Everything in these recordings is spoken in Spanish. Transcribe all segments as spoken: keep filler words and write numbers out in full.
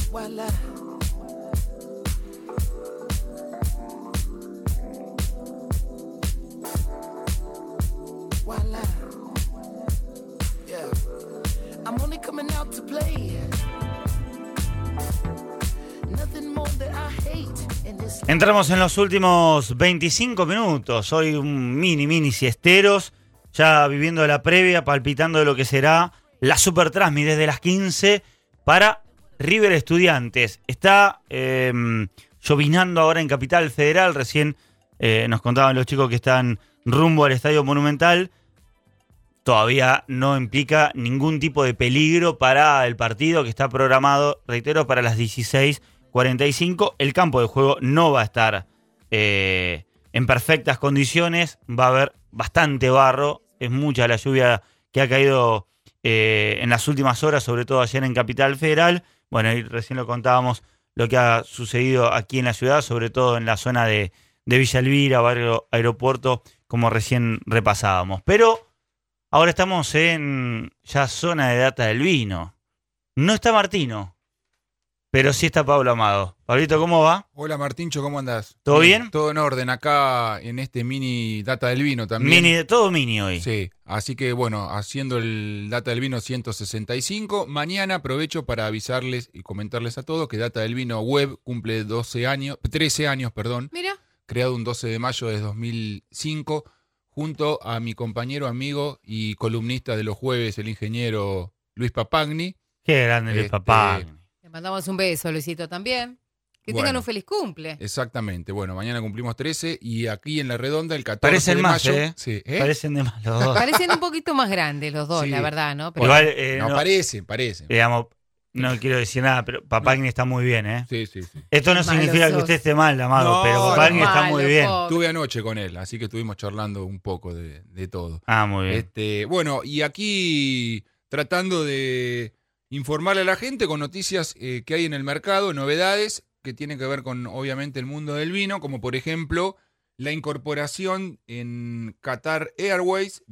Voila. Voila. Yeah. I'm only coming out to play. Nothing more that I hate in this. Entramos en los últimos veinticinco minutos. Hoy un mini, mini siesteros. Ya viviendo la previa, palpitando de lo que será la Super Transmi desde las quince para River Estudiantes. Está eh, llovinando ahora en Capital Federal. Recién eh, nos contaban los chicos que están rumbo al Estadio Monumental. Todavía no implica ningún tipo de peligro para el partido que está programado, reitero, para las dieciséis cuarenta y cinco. El campo de juego no va a estar eh, en perfectas condiciones. Va a haber bastante barro. Es mucha la lluvia que ha caído eh, en las últimas horas, sobre todo ayer en Capital Federal. Bueno, y recién lo contábamos lo que ha sucedido aquí en la ciudad, sobre todo en la zona de, de Villa Elvira, barrio Aeropuerto, como recién repasábamos. Pero ahora estamos en ya zona de data del vino. No está Martino, pero sí está Pablo Amado. Pablito, ¿cómo va? Hola Martincho, ¿cómo andás? ¿Todo bien? bien? Todo en orden acá en este mini Data del Vino también. Mini, todo mini hoy. Sí, así que bueno, haciendo el Data del Vino ciento sesenta y cinco, mañana aprovecho para avisarles y comentarles a todos que Data del Vino Web cumple doce años, trece años, perdón. Mira. Creado un doce de mayo de dos mil cinco, junto a mi compañero, amigo y columnista de los jueves, el ingeniero Luis Papagni. Qué grande Luis Este, Papagni. Le mandamos un beso, Luisito, también. Que Bueno, tengan un feliz cumple. Exactamente. Bueno, mañana cumplimos trece y aquí en La Redonda el catorce Parecen de más, mayo. ¿eh? Sí, ¿eh? Parecen de más los dos. Parecen un poquito más grandes los dos, Sí. la verdad, ¿no? Pero Igual, eh, no, no, parecen, parecen. digamos, no quiero decir nada, pero Papagni está muy bien, ¿eh? Sí, sí, sí. Esto no Qué significa malo que sos. usted esté mal, Amado, No, pero Papagni no, está malo, muy bien. pobre. Estuve anoche con él, así que estuvimos charlando un poco de, de todo. Ah, muy bien. Este, bueno, y aquí tratando de informarle a la gente con noticias eh, que hay en el mercado, novedades que tienen que ver con, obviamente, el mundo del vino, como por ejemplo la incorporación en Qatar Airways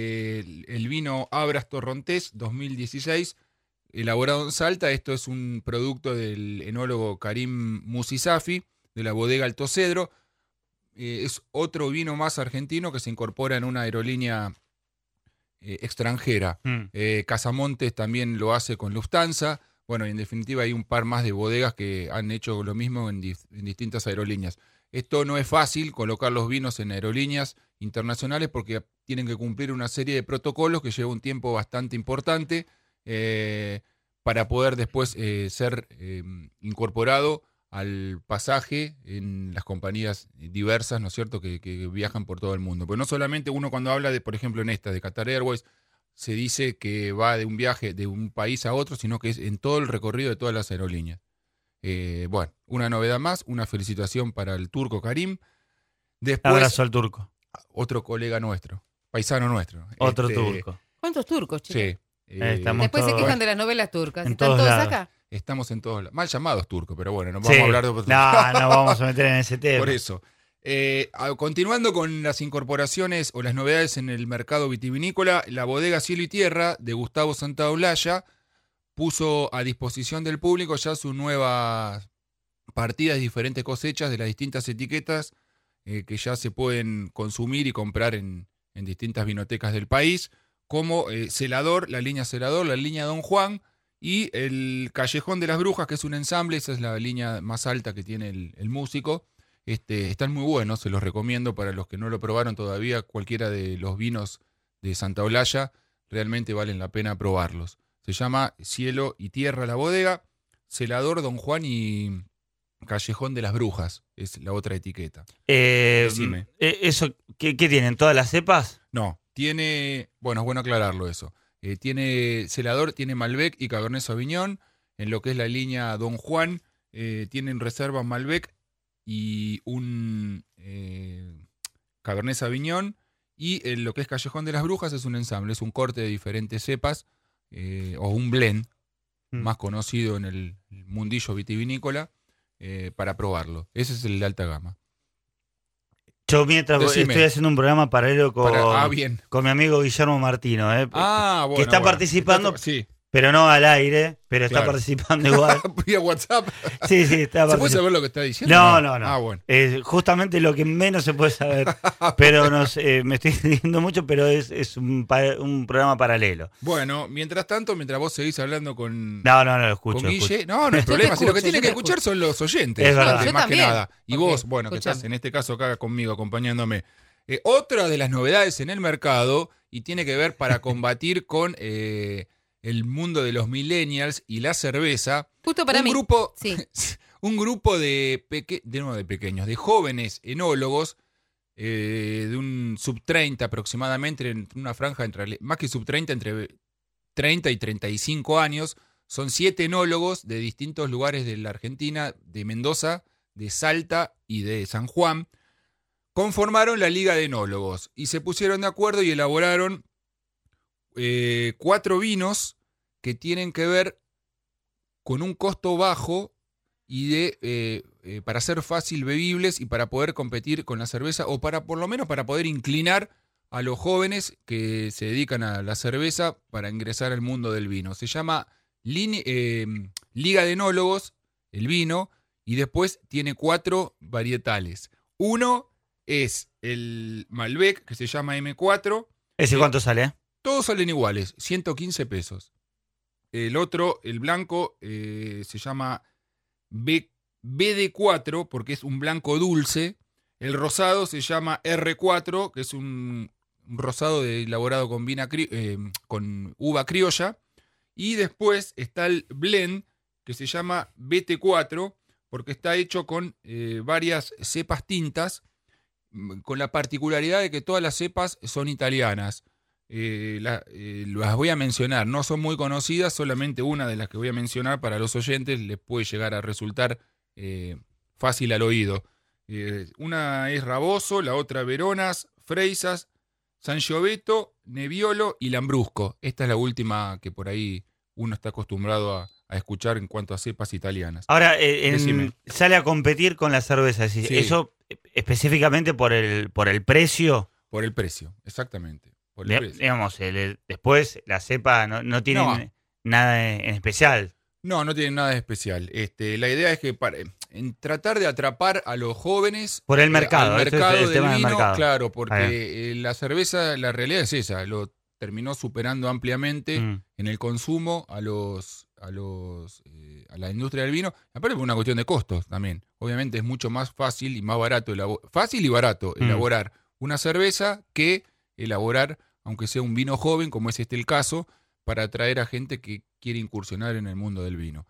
del vino Abras Torrontés dos mil dieciséis, elaborado en Salta. Esto es un producto del enólogo Karim Musisafi, de la bodega Alto Cedro. Eh, es otro vino más argentino que se incorpora en una aerolínea eh, extranjera. Mm. Eh, Casamontes también lo hace con Lufthansa. Bueno, y en definitiva hay un par más de bodegas que han hecho lo mismo en, dif- en distintas aerolíneas. Esto no es fácil, colocar los vinos en aerolíneas internacionales, porque tienen que cumplir una serie de protocolos que lleva un tiempo bastante importante eh, para poder después eh, ser eh, incorporado al pasaje en las compañías diversas, ¿no es cierto?, que, que viajan por todo el mundo. Pues no solamente uno cuando habla de, por ejemplo, en esta de Qatar Airways, se dice que va de un viaje de un país a otro, sino que es en todo el recorrido de todas las aerolíneas. Eh, bueno, una novedad más, una felicitación para el turco Karim. Después, Abrazo al turco. otro colega nuestro, paisano nuestro. Otro Este, turco. ¿cuántos turcos, chicos? Sí. Eh, eh, estamos Después se todos- quejan de las novelas turcas. en ¿Están todos todos lados. acá? Estamos en todos lados. Mal llamados turcos, pero bueno, no Sí. vamos a hablar de otro No, no vamos a meter en ese tema. Por eso. Eh, a- continuando con las incorporaciones o las novedades en el mercado vitivinícola, la bodega Cielo y Tierra de Gustavo Santaolalla puso a disposición del público ya sus nuevas partidas de diferentes cosechas de las distintas etiquetas eh, que ya se pueden consumir y comprar en, en distintas vinotecas del país, como eh, Celador, la línea Celador, la línea Don Juan y el Callejón de las Brujas, que es un ensamble. Esa es la línea más alta que tiene el, el músico. Este, están muy buenos, se los recomiendo para los que no lo probaron todavía. Cualquiera de los vinos de Santaolalla realmente valen la pena probarlos. Se llama Cielo y Tierra la bodega, Celador, Don Juan y Callejón de las Brujas es la otra etiqueta. Eh, Decime. eh, eso, ¿qué, ¿Qué tienen? ¿Todas las cepas? No, tiene, bueno, es bueno aclararlo eso. Eh, tiene Celador, tiene Malbec y Cabernet Sauvignon. En lo que es la línea Don Juan, eh, tienen reserva Malbec y un eh, Cabernet Sauvignon. Y en lo que es Callejón de las Brujas es un ensamble, es un corte de diferentes cepas, eh, o un blend, Mm. más conocido en el mundillo vitivinícola, eh, para probarlo. Ese es el de alta gama. Yo mientras Decime. estoy haciendo un programa paralelo con, Para- ah, bien. con mi amigo Guillermo Martino, eh, Ah, bueno, que está bueno. participando, Está- sí. pero no al aire, pero está Claro. participando igual. Vía WhatsApp. Sí, sí, está ¿Se puede participando. saber lo que está diciendo? No, no, no. Ah, bueno. Es justamente lo que menos se puede saber. Pero no sé, eh, me estoy diciendo mucho, pero es, es un, pa- un programa paralelo. Bueno, mientras tanto, mientras vos seguís hablando con, No, no, no, lo escucho. con lo Guille, escucho. no, no hay Yo te problema. Si lo que escucho, tienen yo que te escuchar escucho. son los oyentes. Es verdad. más Yo que también, nada. Y porque, vos, bueno, que escuchame. estás en este caso acá conmigo, acompañándome. Eh, otra de las novedades en el mercado, y tiene que ver para combatir con eh, el mundo de los millennials y la cerveza. Justo para un mí. grupo, Sí. un grupo de, peque- de, no de pequeños, de jóvenes enólogos, eh, de un sub treinta aproximadamente, en una franja entre, más que sub treinta, entre treinta y treinta y cinco años. Son siete enólogos de distintos lugares de la Argentina, de Mendoza, de Salta y de San Juan. Conformaron la Liga de Enólogos y se pusieron de acuerdo y elaboraron eh, cuatro vinos que tienen que ver con un costo bajo y de eh, eh, para ser fácil bebibles y para poder competir con la cerveza, o para por lo menos para poder inclinar a los jóvenes que se dedican a la cerveza para ingresar al mundo del vino. Se llama Line- eh, Liga de Enólogos, el vino, y después tiene cuatro varietales. Uno es el Malbec, que se llama eme cuatro. ¿Ese cuánto sale? Todos salen iguales, ciento quince pesos. El otro, el blanco, eh, se llama B, be de cuatro, porque es un blanco dulce. El rosado se llama erre cuatro, que es un, un rosado de, elaborado con, vina cri- eh, con uva criolla. Y después está el blend, que se llama be te cuatro, porque está hecho con eh, varias cepas tintas, con la particularidad de que todas las cepas son italianas. Eh, la- eh, las voy a mencionar, no son muy conocidas, solamente una de las que voy a mencionar para los oyentes les puede llegar a resultar eh, fácil al oído. Eh, una es Raboso, la otra Veronas, Freisas, Sangiovese, Nebbiolo y Lambrusco. Esta es la última que por ahí uno está acostumbrado a, a escuchar en cuanto a cepas italianas. Ahora, eh, en- Decime. sale a competir con la cerveza. es decir, Sí. Eso eh, específicamente por el, por el precio. Por el precio, exactamente. Por el Di- precio. Digamos, el- el- después la cepa no, no tiene No. nada en especial. No, no tiene nada de especial. Este, la idea es que para, en tratar de atrapar a los jóvenes Por el eh, mercado, al este es mercado el del tema del vino, mercado. claro, Ahí porque eh, la cerveza, la realidad es esa, lo terminó superando ampliamente Mm. en el consumo a los a los eh, a la industria del vino, aparte por una cuestión de costos también. Obviamente es mucho más fácil y más barato elabo- fácil y barato Mm. elaborar una cerveza que elaborar, aunque sea un vino joven, como es este el caso, para atraer a gente que quiere incursionar en el mundo del vino.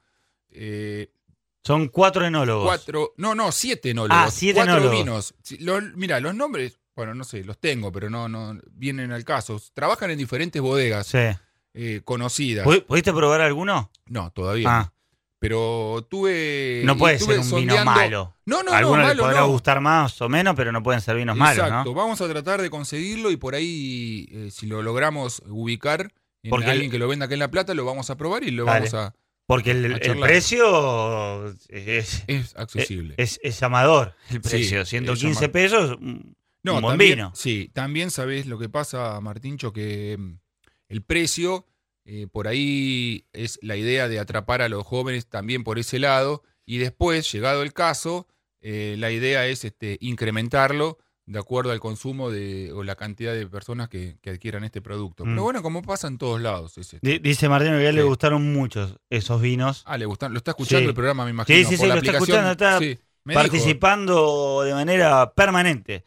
Eh, Son cuatro enólogos. cuatro, no, no, siete enólogos. Ah, siete cuatro enólogos. vinos. Sí, los- mira, los nombres, bueno, no sé, los tengo, pero no, no vienen al caso. Trabajan en diferentes bodegas Sí. eh, conocidas. ¿Pu- ¿Pudiste probar alguno? No, todavía Ah, no. Pero tuve. no puede estuve ser un vino sondeando- malo. No, no, A no, algunos les malo podrá no. gustar más o menos, pero no pueden ser vinos Exacto. malos, ¿no? Vamos a tratar de conseguirlo y por ahí, eh, si lo logramos ubicar en Porque alguien el- que lo venda acá en La Plata, lo vamos a probar y lo Dale. vamos a. Porque el, A el charlar. precio es, Es accesible. es, es llamador. El Sí, precio, es ciento quince llamador. pesos, un No, un buen también, vino. Sí, también sabés lo que pasa, Martincho, que mm, el precio, eh, por ahí es la idea de atrapar a los jóvenes también por ese lado, y después, llegado el caso, eh, la idea es este, incrementarlo de acuerdo al consumo de, o la cantidad de personas que, que adquieran este producto. Mm. Pero bueno, como pasa en todos lados. Es esto. Di- Dice Martín que a él le Sí. gustaron muchos esos vinos. Ah, le gustan, lo está escuchando Sí. el programa, me imagino. Sí, sí, por sí, la lo está aplicación. escuchando, está Sí, me dijo. participando de manera permanente.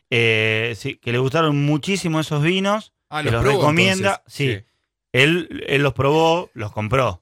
Eh, sí, que le gustaron muchísimo esos vinos. Ah, que los los probó, recomienda. entonces. Sí. Él, él los probó, los compró.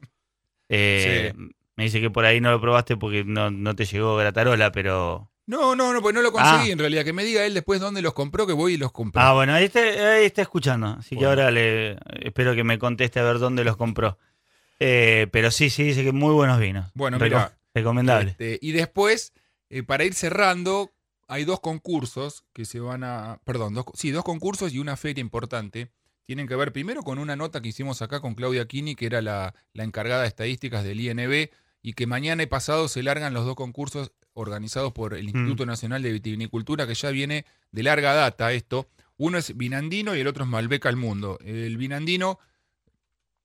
Eh, Me dice que por ahí no lo probaste porque no, no te llegó Gratarola, pero... No, no, no, pues no lo conseguí Ah. en realidad. Que me diga él después dónde los compró, que voy y los compré. Ah, bueno, ahí está, ahí está escuchando. Así que Bueno. ahora le espero que me conteste a ver dónde los compró. Eh, pero sí, sí, dice que muy buenos vinos. Bueno, Reco- mirá. Recomendable. Este, y después, eh, para ir cerrando, hay dos concursos que se van a. Perdón, dos, sí, dos concursos y una feria importante. Tienen que ver primero con una nota que hicimos acá con Claudia Kini, que era la, la encargada de estadísticas del I N B, y que mañana y pasado se largan los dos concursos organizados por el Instituto Nacional de Vitivinicultura, que ya viene de larga data esto. Uno es Vinandino y el otro es Malbec al Mundo. El Vinandino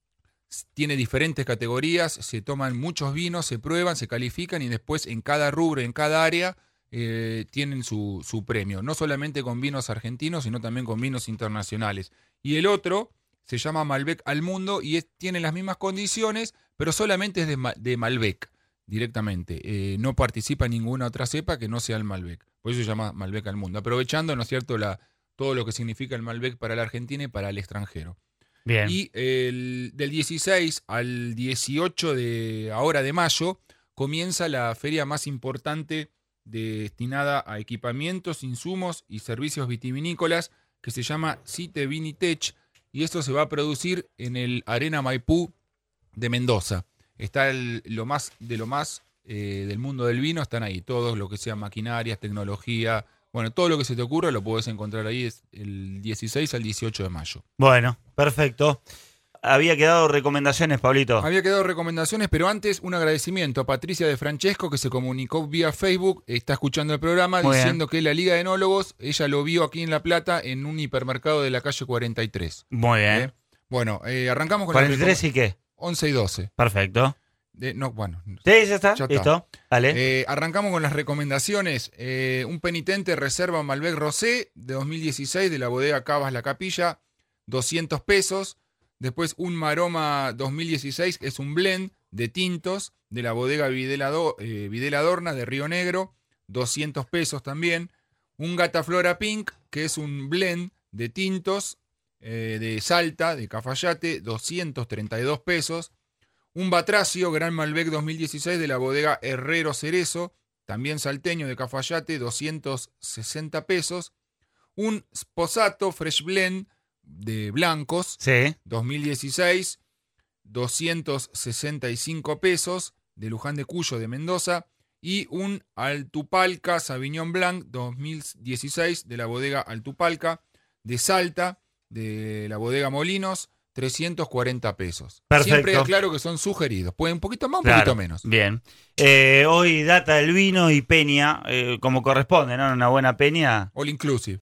tiene diferentes categorías, se toman muchos vinos, se prueban, se califican y después en cada rubro, en cada área, eh, tienen su, su premio. No solamente con vinos argentinos, sino también con vinos internacionales. Y el otro se llama Malbec al Mundo y es, tiene las mismas condiciones, pero solamente es de, de Malbec directamente. Eh, no participa en ninguna otra cepa que no sea el Malbec. Por eso se llama Malbec al Mundo. Aprovechando, ¿no es cierto?, la, todo lo que significa el Malbec para la Argentina y para el extranjero. Bien. Y el, del dieciséis al dieciocho de ahora de mayo comienza la feria más importante destinada a equipamientos, insumos y servicios vitivinícolas que se llama Cite Vinitech y esto se va a producir en el Arena Maipú de Mendoza. Está el, lo más de lo más eh, del mundo del vino, están ahí todos lo que sea maquinarias, tecnología, bueno, todo lo que se te ocurra lo puedes encontrar ahí, es el dieciséis al dieciocho de mayo. Bueno, perfecto. Había quedado recomendaciones, Pablito. Había quedado recomendaciones, pero antes un agradecimiento a Patricia de Francesco, que se comunicó vía Facebook, está escuchando el programa, Muy diciendo bien. que la Liga de Enólogos, ella lo vio aquí en La Plata en un hipermercado de la calle cuarenta y tres. Muy bien. ¿Eh? Bueno, eh, arrancamos con ¿cuarenta y la tres y qué? once y doce. Perfecto. De, no, bueno, Sí, ya está. Ya está. Listo. Dale. Eh, arrancamos con las recomendaciones. Eh, un penitente reserva Malbec Rosé de dos mil dieciséis de la bodega Cavas La Capilla, doscientos pesos. Después un Maroma dos mil dieciséis, que es un blend de tintos de la bodega Videla, Do, eh, Videla Dorna de Río Negro, doscientos pesos también. Un Gataflora Pink, que es un blend de tintos eh, de Salta, de Cafayate, doscientos treinta y dos pesos. Un Batracio Gran Malbec dos mil dieciséis de la bodega Herrero Cerezo, también salteño de Cafayate, doscientos sesenta pesos. Un Sposato Fresh Blend de blancos, Sí. dos mil dieciséis, doscientos sesenta y cinco pesos, de Luján de Cuyo de Mendoza. Y un Altupalca Sauvignon Blanc dos mil dieciséis de la bodega Altupalca de Salta, de la bodega Molinos, trescientos cuarenta pesos. Perfecto. Siempre aclaro que son sugeridos. Pueden un poquito más, un Claro, poquito menos. Bien. Eh, hoy data del vino y peña, eh, como corresponde, ¿no? Una buena peña. All inclusive.